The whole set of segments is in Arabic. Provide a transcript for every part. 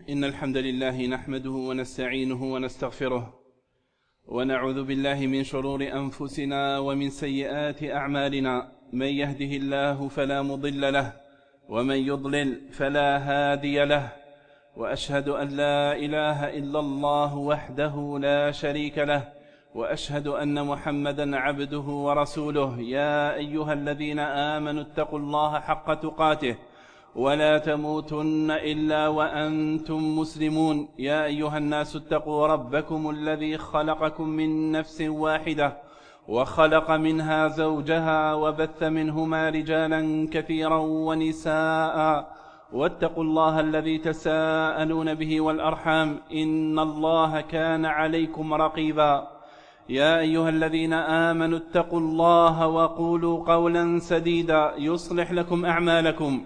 إن الحمد لله نحمده ونستعينه ونستغفره ونعوذ بالله من شرور أنفسنا ومن سيئات أعمالنا. من يهده الله فلا مضل له ومن يضلل فلا هادي له، وأشهد أن لا إله إلا الله وحده لا شريك له، وأشهد أن محمدا عبده ورسوله. يا أيها الذين آمنوا اتقوا الله حق تقاته ولا تموتن إلا وأنتم مسلمون. يا أيها الناس اتقوا ربكم الذي خلقكم من نفس واحدة وخلق منها زوجها وبث منهما رجالا كثيرا ونساء، واتقوا الله الذي تساءلون به والأرحام إن الله كان عليكم رقيبا. يا أيها الذين آمنوا اتقوا الله وقولوا قولا سديدا يصلح لكم أعمالكم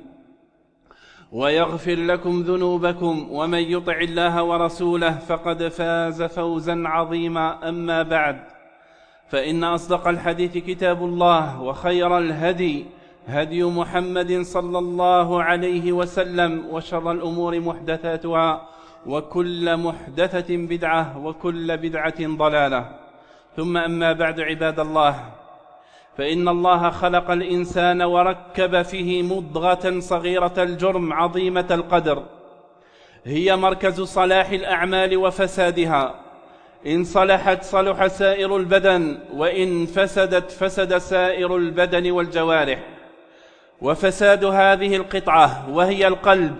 ويغفر لكم ذنوبكم، ومن يطع الله ورسوله فقد فاز فوزا عظيما. أما بعد، فإن أصدق الحديث كتاب الله، وخير الهدي هدي محمد صلى الله عليه وسلم، وشر الأمور محدثاتها، وكل محدثة بدعة، وكل بدعة ضلالة. ثم أما بعد، عباد الله، فإن الله خلق الإنسان وركب فيه مضغة صغيرة الجرم عظيمة القدر، هي مركز صلاح الأعمال وفسادها. إن صلحت صلح سائر البدن، وإن فسدت فسد سائر البدن والجوارح. وفساد هذه القطعة وهي القلب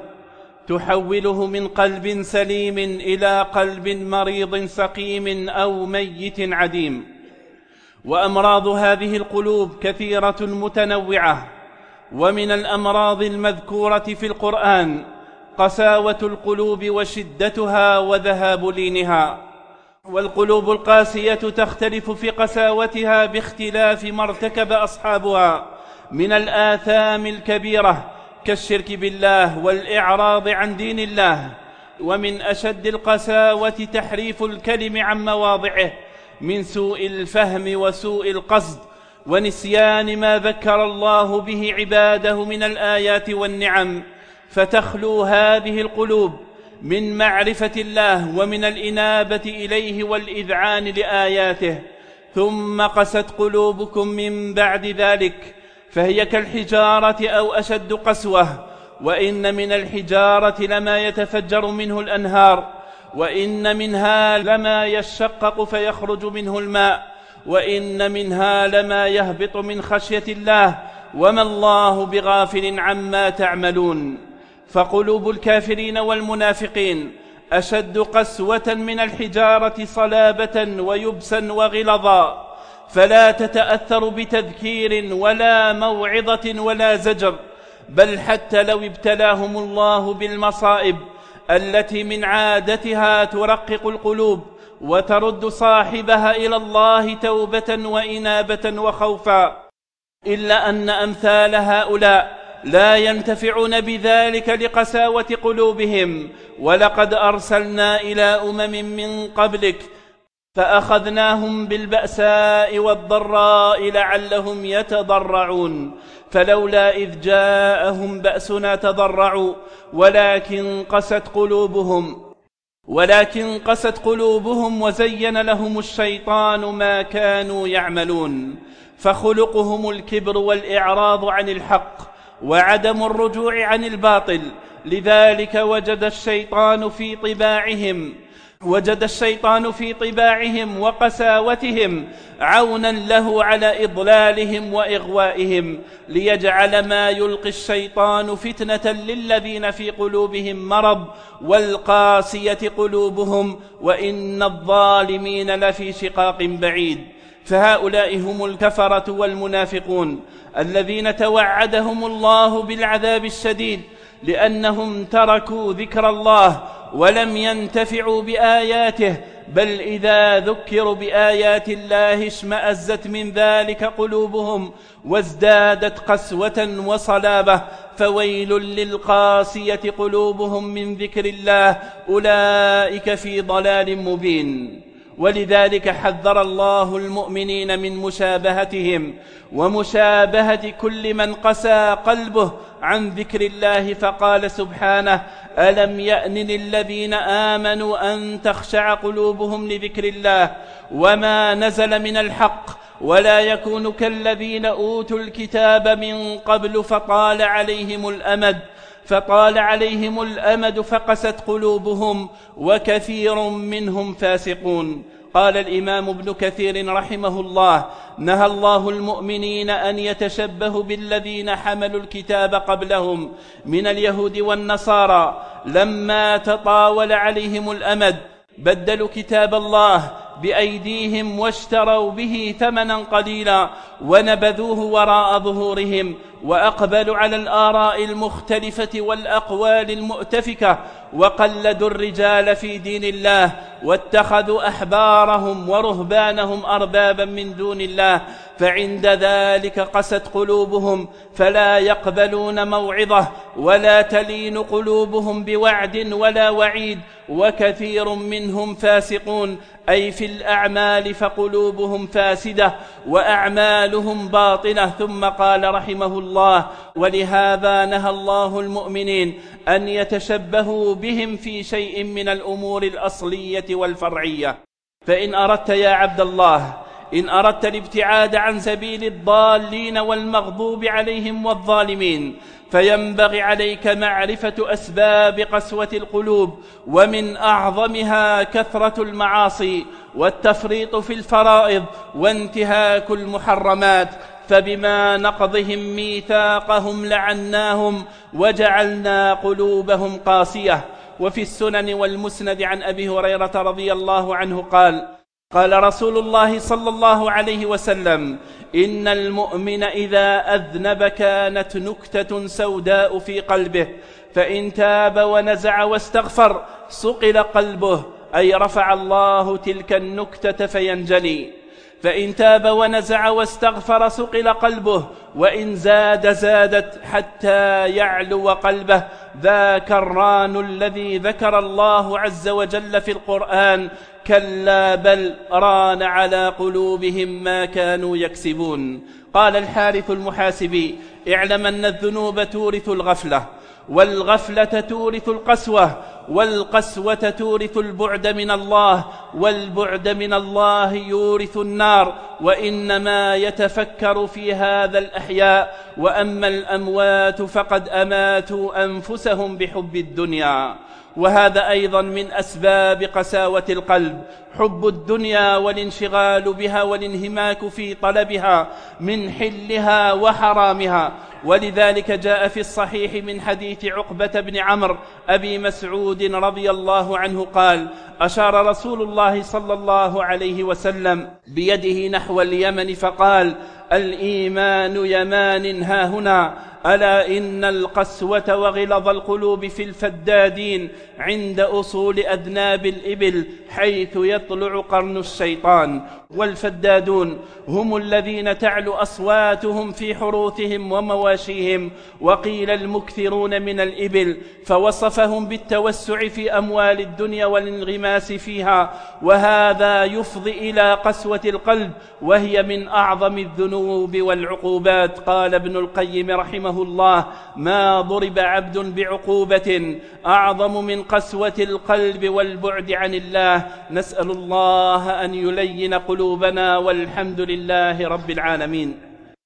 تحوله من قلب سليم إلى قلب مريض سقيم أو ميت عديم. وأمراض هذه القلوب كثيرة متنوعة، ومن الأمراض المذكورة في القرآن قساوة القلوب وشدتها وذهاب لينها. والقلوب القاسية تختلف في قساوتها باختلاف ما ارتكب أصحابها من الآثام الكبيرة كالشرك بالله والإعراض عن دين الله. ومن أشد القساوة تحريف الكلم عن مواضعه من سوء الفهم وسوء القصد ونسيان ما ذكر الله به عباده من الآيات والنعم، فتخلو هذه القلوب من معرفة الله ومن الإنابة إليه والإذعان لآياته. ثم قست قلوبكم من بعد ذلك فهي كالحجارة أو أشد قسوة. وإن من الحجارة لما يتفجر منه الأنهار، وإن منها لما يشقق فيخرج منه الماء، وإن منها لما يهبط من خشية الله، وما الله بغافل عما تعملون. فقلوب الكافرين والمنافقين أشد قسوة من الحجارة صلابة ويبسا وغلظا، فلا تتأثر بتذكير ولا موعظة ولا زجر، بل حتى لو ابتلاهم الله بالمصائب التي من عادتها ترقق القلوب وترد صاحبها إلى الله توبة وإنابة وخوفا، إلا أن أمثال هؤلاء لا ينتفعون بذلك لقساوة قلوبهم. ولقد أرسلنا إلى أمم من قبلك فأخذناهم بالبأساء والضراء لعلهم يتضرعون، فلولا إذ جاءهم بأسنا تضرعوا ولكن قست قلوبهم وزين لهم الشيطان ما كانوا يعملون. فخلقهم الكبر والإعراض عن الحق وعدم الرجوع عن الباطل، لذلك وجد الشيطان في طباعهم وقساوتهم عونا له على إضلالهم وإغوائهم، ليجعل ما يلقي الشيطان فتنة للذين في قلوبهم مرض والقاسية قلوبهم، وإن الظالمين لفي شقاق بعيد. فهؤلاء هم الكفرة والمنافقون الذين توعدهم الله بالعذاب الشديد لأنهم تركوا ذكر الله ولم ينتفعوا بآياته، بل إذا ذكروا بآيات الله اشمأزت من ذلك قلوبهم وازدادت قسوة وصلابة. فويل للقاسية قلوبهم من ذكر الله، أولئك في ضلال مبين. ولذلك حذر الله المؤمنين من مشابهتهم ومشابهة كل من قسى قلبه عن ذكر الله، فقال سبحانه: ألم يأن للذين آمنوا أن تخشع قلوبهم لذكر الله وما نزل من الحق ولا يكونوا كالذين أوتوا الكتاب من قبل فطال عليهم الأمد فقست قلوبهم وكثير منهم فاسقون. قال الإمام ابن كثير رحمه الله: نهى الله المؤمنين أن يتشبهوا بالذين حملوا الكتاب قبلهم من اليهود والنصارى لما تطاول عليهم الأمد، بدلوا كتاب الله بأيديهم واشتروا به ثمنا قليلا ونبذوه وراء ظهورهم، وأقبلوا على الآراء المختلفة والأقوال المؤتفكة، وقلدوا الرجال في دين الله، واتخذوا أحبارهم ورهبانهم أربابا من دون الله، فعند ذلك قست قلوبهم فلا يقبلون موعظة ولا تلين قلوبهم بوعد ولا وعيد، وكثير منهم فاسقون، أي في الأعمال فقلوبهم فاسدة وأعمالهم باطلة. ثم قال رحمه الله: ولهذا نهى الله المؤمنين أن يتشبهوا بهم في شيء من الأمور الأصلية والفرعية. فإن أردت يا عبد الله، إن أردت الابتعاد عن سبيل الضالين والمغضوب عليهم والظالمين، فينبغي عليك معرفة أسباب قسوة القلوب، ومن أعظمها كثرة المعاصي والتفريط في الفرائض وانتهاك المحرمات، فبما نقضهم ميثاقهم لعناهم وجعلنا قلوبهم قاسية. وفي السنن والمسند عن أبي هريرة رضي الله عنه قال رسول الله صلى الله عليه وسلم: إن المؤمن إذا أذنب كانت نكتة سوداء في قلبه، فإن تاب ونزع واستغفر صقل قلبه، أي رفع الله تلك النكتة فينجلي. فإن تاب ونزع واستغفر صقل قلبه، وإن زادت حتى يعلو قلبه. ذاك الران الذي ذكر الله عز وجل في القرآن: كلا بل ران على قلوبهم ما كانوا يكسبون. قال الحارث المحاسبي: اعلم أن الذنوب تورث الغفلة، والغفلة تورث القسوة، والقسوة تورث البعد من الله، والبعد من الله يورث النار. وإنما يتفكر في هذا الأحياء، وأما الأموات فقد أماتوا أنفسهم بحب الدنيا. وهذا أيضا من أسباب قساوة القلب، حب الدنيا والانشغال بها والانهماك في طلبها من حلها وحرامها. ولذلك جاء في الصحيح من حديث عقبة بن عمرو أبي مسعود رضي الله عنه قال: أشار رسول الله صلى الله عليه وسلم بيده نحو اليمن فقال: الإيمان يمان هاهنا، ألا إن القسوة وغلظ القلوب في الفدادين عند أصول أذناب الإبل حيث يطلع قرن الشيطان. والفدادون هم الذين تعلو أصواتهم في حروثهم ومواشيهم، وقيل المكثرون من الإبل، فوصفهم بالتوسع في أموال الدنيا والانغماس فيها، وهذا يفضي إلى قسوة القلب، وهي من أعظم الذنوب والعقوبات. قال ابن القيم رحمه الله: ما ضرب عبد بعقوبة أعظم من قسوة القلب والبعد عن الله. نسأل الله أن يلين قلوبنا، والحمد لله رب العالمين.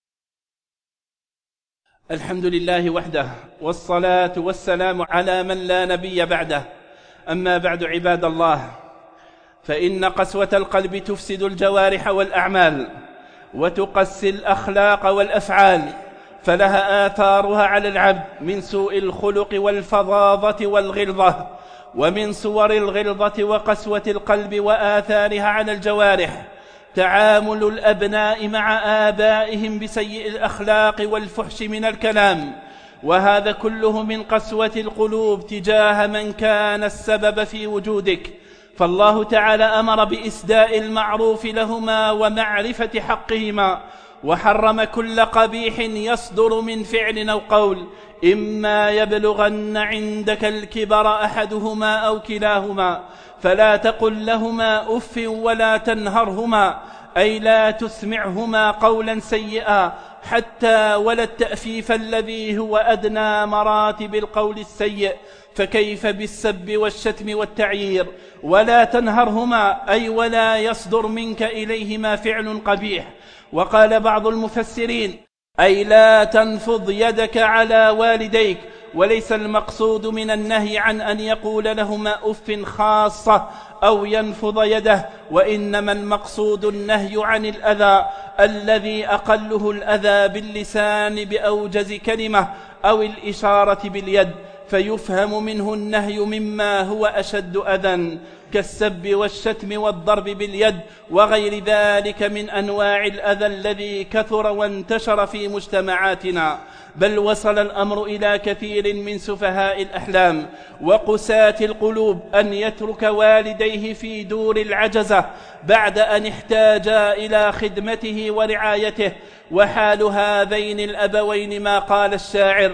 الحمد لله وحده، والصلاة والسلام على من لا نبي بعده. أما بعد، عباد الله، فإن قسوة القلب تفسد الجوارح والأعمال، وتقسي الأخلاق والأفعال، فلها آثارها على العبد من سوء الخلق والفظاظة والغلظة. ومن صور الغلظة وقسوة القلب وآثارها على الجوارح تعامل الأبناء مع آبائهم بسيء الأخلاق والفحش من الكلام، وهذا كله من قسوة القلوب تجاه من كان السبب في وجودك. فالله تعالى أمر بإسداء المعروف لهما ومعرفة حقهما، وحرم كل قبيح يصدر من فعل أو قول، إما يبلغن عندك الكبر أحدهما أو كلاهما فلا تقل لهما أف ولا تنهرهما، أي لا تسمعهما قولا سيئا حتى ولا التأفيف الذي هو أدنى مراتب القول السيء، فكيف بالسب والشتم والتعيير. ولا تنهرهما أي ولا يصدر منك إليهما فعل قبيح. وقال بعض المفسرين أي لا تنفض يدك على والديك، وليس المقصود من النهي عن أن يقول لهما أف خاصة أو ينفض يده، وإنما المقصود النهي عن الأذى الذي أقله الأذى باللسان بأوجز كلمة أو الإشارة باليد، فيفهم منه النهي مما هو أشد أذى كالسب والشتم والضرب باليد وغير ذلك من أنواع الأذى الذي كثر وانتشر في مجتمعاتنا. بل وصل الأمر إلى كثير من سفهاء الأحلام وقساة القلوب أن يترك والديه في دور العجزة بعد أن احتاجا إلى خدمته ورعايته. وحال هذين الأبوين ما قال الشاعر: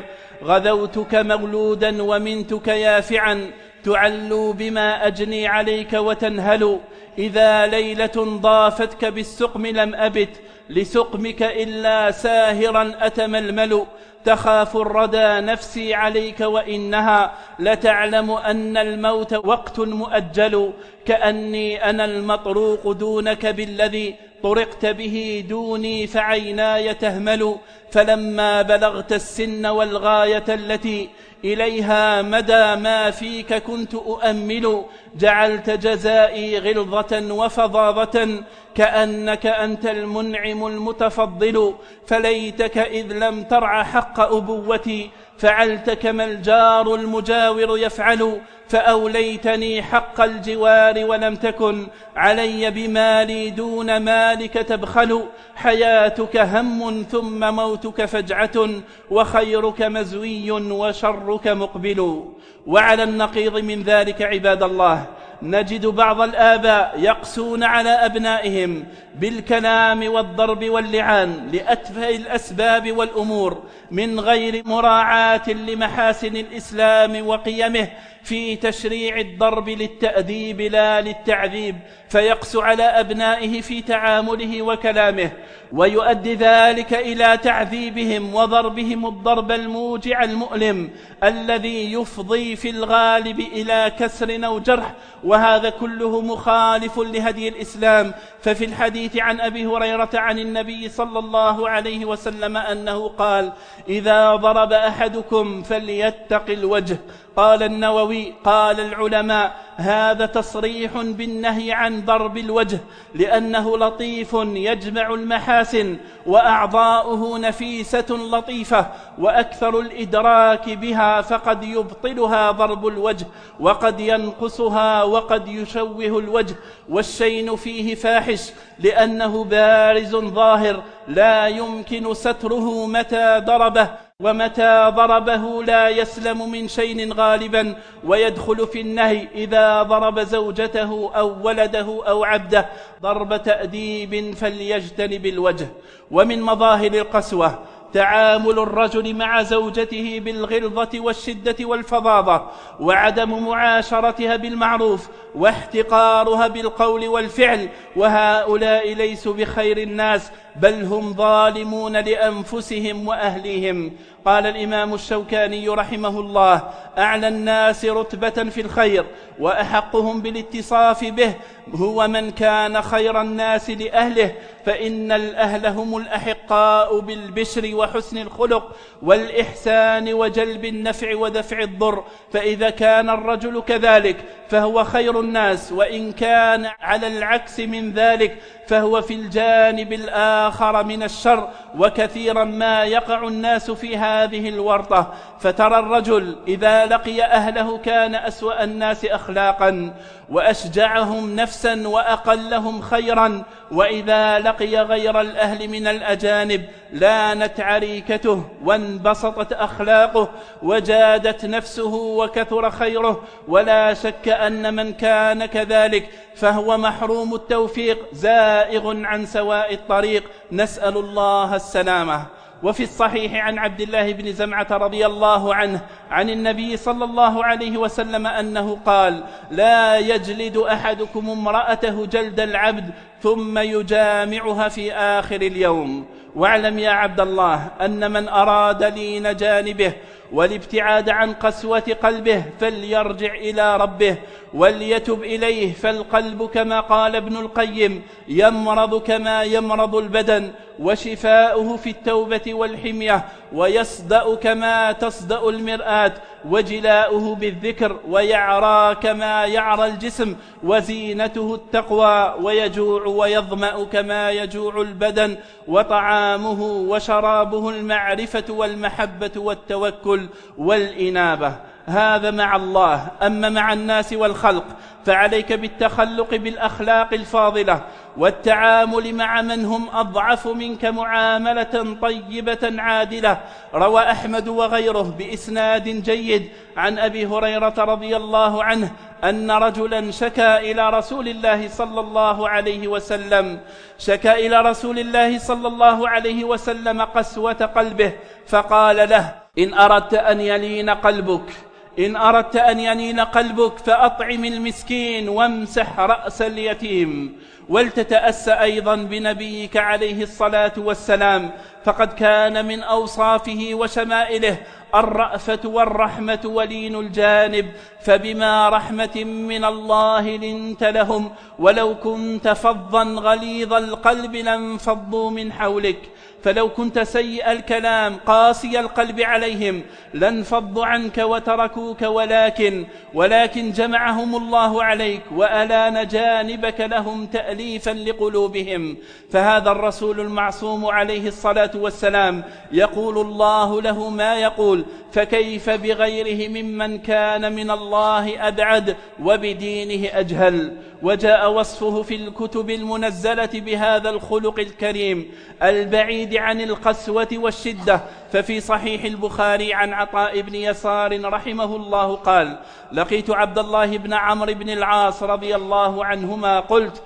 غذوتك مولودا ومنتك يافعا، تعلو بما أجني عليك وتنهل، إذا ليلة ضافتك بالسقم لم أبت لسقمك إلا ساهرا أتململ، تخاف الردى نفسي عليك وإنها لتعلم أن الموت وقت مؤجل، كأني أنا المطروق دونك بالذي طرقت به دوني فعيناي تهمل، فلما بلغت السن والغاية التي إليها مدى ما فيك كنت أؤمل، جعلت جزائي غلظة وفظاظة كأنك أنت المنعم المتفضل، فليتك إذ لم ترع حق أبوتي فعلت كما الجار المجاور يفعل، فأوليتني حق الجوار ولم تكن علي بمالي دون مالك تبخل، حياتك هم ثم موتك فجعة وخيرك مزوي وشرك مقبل. وعلى النقيض من ذلك عباد الله نجد بعض الآباء يقسون على أبنائهم بالكلام والضرب واللعان لأتفه الأسباب والأمور من غير مراعاة لمحاسن الإسلام وقيمه في تشريع الضرب للتأديب لا للتعذيب، فيقسو على أبنائه في تعامله وكلامه، ويؤدي ذلك إلى تعذيبهم وضربهم الضرب الموجع المؤلم الذي يفضي في الغالب إلى كسر أو جرح، وهذا كله مخالف لهدي الإسلام. ففي الحديث عن أبي هريرة عن النبي صلى الله عليه وسلم أنه قال: إذا ضرب أحدكم فليتق الوجه. قال النووي: قال العلماء: هذا تصريح بالنهي عن ضرب الوجه لأنه لطيف يجمع المحاسن وأعضاؤه نفيسة لطيفة وأكثر الإدراك بها، فقد يبطلها ضرب الوجه وقد ينقصها وقد يشوه الوجه، والشين فيه فاحش لأنه بارز ظاهر لا يمكن ستره متى ضربه، ومتى ضربه لا يسلم من شين غالبا، ويدخل في النهي إذا ضرب زوجته أو ولده أو عبده ضرب تأديب فليجتنب الوجه. ومن مظاهر القسوة تعامل الرجل مع زوجته بالغلظة والشدة والفظاظة، وعدم معاشرتها بالمعروف، واحتقارها بالقول والفعل، وهؤلاء ليسوا بخير الناس بل هم ظالمون لأنفسهم وأهليهم. قال الإمام الشوكاني رحمه الله: أعلى الناس رتبة في الخير وأحقهم بالاتصاف به هو من كان خير الناس لأهله، فإن الأهل هم الأحقاء بالبشر وحسن الخلق والإحسان وجلب النفع ودفع الضر، فإذا كان الرجل كذلك فهو خير الناس، وإن كان على العكس من ذلك فهو في الجانب الآخر من الشر. وكثيرا ما يقع الناس في هذه الورطة، فترى الرجل إذا لقي أهله كان أسوأ الناس أخلاقا وأشجعهم نفسا وأقلهم خيرا، وإذا لقي غير الأهل من الأجانب لانت عريكته وانبسطت أخلاقه وجادت نفسه وكثر خيره. ولا شك أن من كان كذلك فهو محروم التوفيق زائغ عن سواء الطريق، نسأل الله السلامة. وفي الصحيح عن عبد الله بن زمعة رضي الله عنه عن النبي صلى الله عليه وسلم أنه قال: لا يجلد أحدكم امرأته جلد العبد ثم يجامعها في آخر اليوم. واعلم يا عبد الله أن من أراد لين جانبه والابتعاد عن قسوة قلبه فليرجع إلى ربه وليتب إليه، فالقلب كما قال ابن القيم يمرض كما يمرض البدن، وشفاؤه في التوبة والحمية، ويصدأ كما تصدأ المرآة، وجلاؤه بالذكر، ويعرى كما يعرى الجسم، وزينته التقوى، ويجوع ويظمأ كما يجوع البدن، وطعامه وشرابه المعرفة والمحبة والتوكل والإنابة. هذا مع الله. أما مع الناس والخلق فعليك بالتخلق بالأخلاق الفاضلة والتعامل مع من هم أضعف منك معاملة طيبة عادلة. روى أحمد وغيره بإسناد جيد عن أبي هريرة رضي الله عنه أن رجلا شكا إلى رسول الله صلى الله عليه وسلم قسوة قلبه، فقال له: إن أردت أن يلين قلبك فأطعم المسكين وامسح رأس اليتيم، ولتتأس أيضا بنبيك عليه الصلاة والسلام، فقد كان من أوصافه وشمائله الرأفة والرحمة ولين الجانب، فبما رحمة من الله لنت لهم، ولو كنت فظا غليظ القلب لانفضوا من حولك، فلو كنت سيء الكلام قاسي القلب عليهم لانفضوا عنك وتركوك، ولكن جمعهم الله عليك وألان جانبك لهم تأليفا لقلوبهم. فهذا الرسول المعصوم عليه الصلاة والسلام يقول الله له ما يقول، فكيف بغيره ممن كان من الله أبعد وبدينه أجهل. وجاء وصفه في الكتب المنزلة بهذا الخلق الكريم البعيد عن القسوة والشدة. ففي صحيح البخاري عن عطاء بن يسار رحمه الله قال: لقيت عبد الله بن عمرو بن العاص رضي الله عنهما، قلت: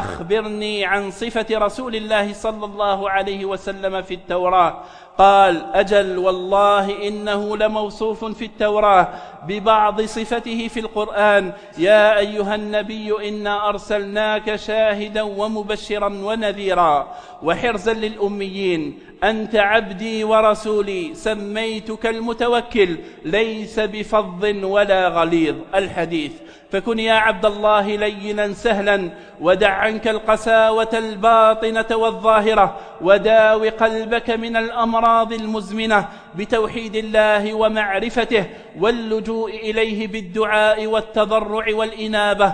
أخبرني عن صفة رسول الله صلى الله عليه وسلم في التوراة. قال: أجل والله إنه لموصوف في التوراة ببعض صفته في القرآن: يا أيها النبي إنا أرسلناك شاهدا ومبشرا ونذيرا وحرزا للأميين، أنت عبدي ورسولي، سميتك المتوكل، ليس بفظ ولا غليظ. الحديث. فكن يا عبد الله لينا سهلا، ودع عنك القساوة الباطنة والظاهرة، وداو قلبك من الأمراض المزمنة بتوحيد الله ومعرفته واللجوء إليه بالدعاء والتضرع والإنابة،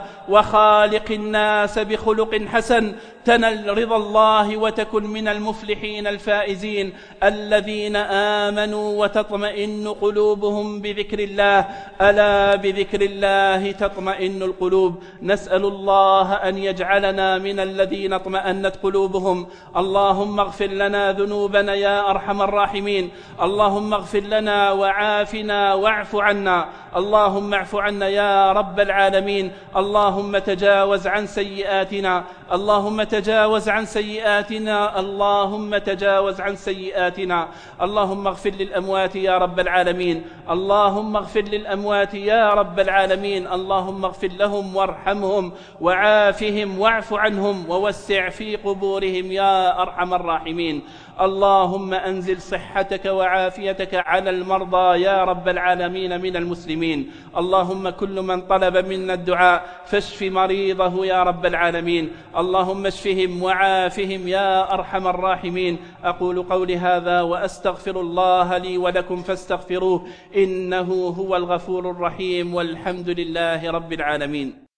وخالق الناس بخلق حسن تنل رضا الله وتكن من المفلحين الفائزين الذين آمنوا وتطمئن قلوبهم بذكر الله، ألا بذكر الله تطمئن القلوب. نسأل الله أن يجعلنا من الذين اطمأنت قلوبهم. اللهم اغفر لنا ذنوبنا يا أرحم الراحمين، اللهم اغفر لنا وعافنا واعف عنا، اللهم اعف عنا يا رب العالمين. اللهم تجاوز عن سيئاتنا، اللهم تجاوز عن سيئاتنا، اللهم تجاوز عن سيئاتنا. اللهم اغفر للأموات يا رب العالمين، اللهم اغفر للأموات يا رب العالمين، اللهم اغفر لهم وارحمهم وعافهم واعف عنهم ووسع في قبورهم يا أرحم الراحمين. اللهم أنزل صحتك وعافيتك على المرضى يا رب العالمين من المسلمين. اللهم كل من طلب منا الدعاء فاشف مريضه يا رب العالمين، اللهم اشفهم وعافهم يا أرحم الراحمين. أقول قولي هذا وأستغفر الله لي ولكم فاستغفروه إنه هو الغفور الرحيم، والحمد لله رب العالمين.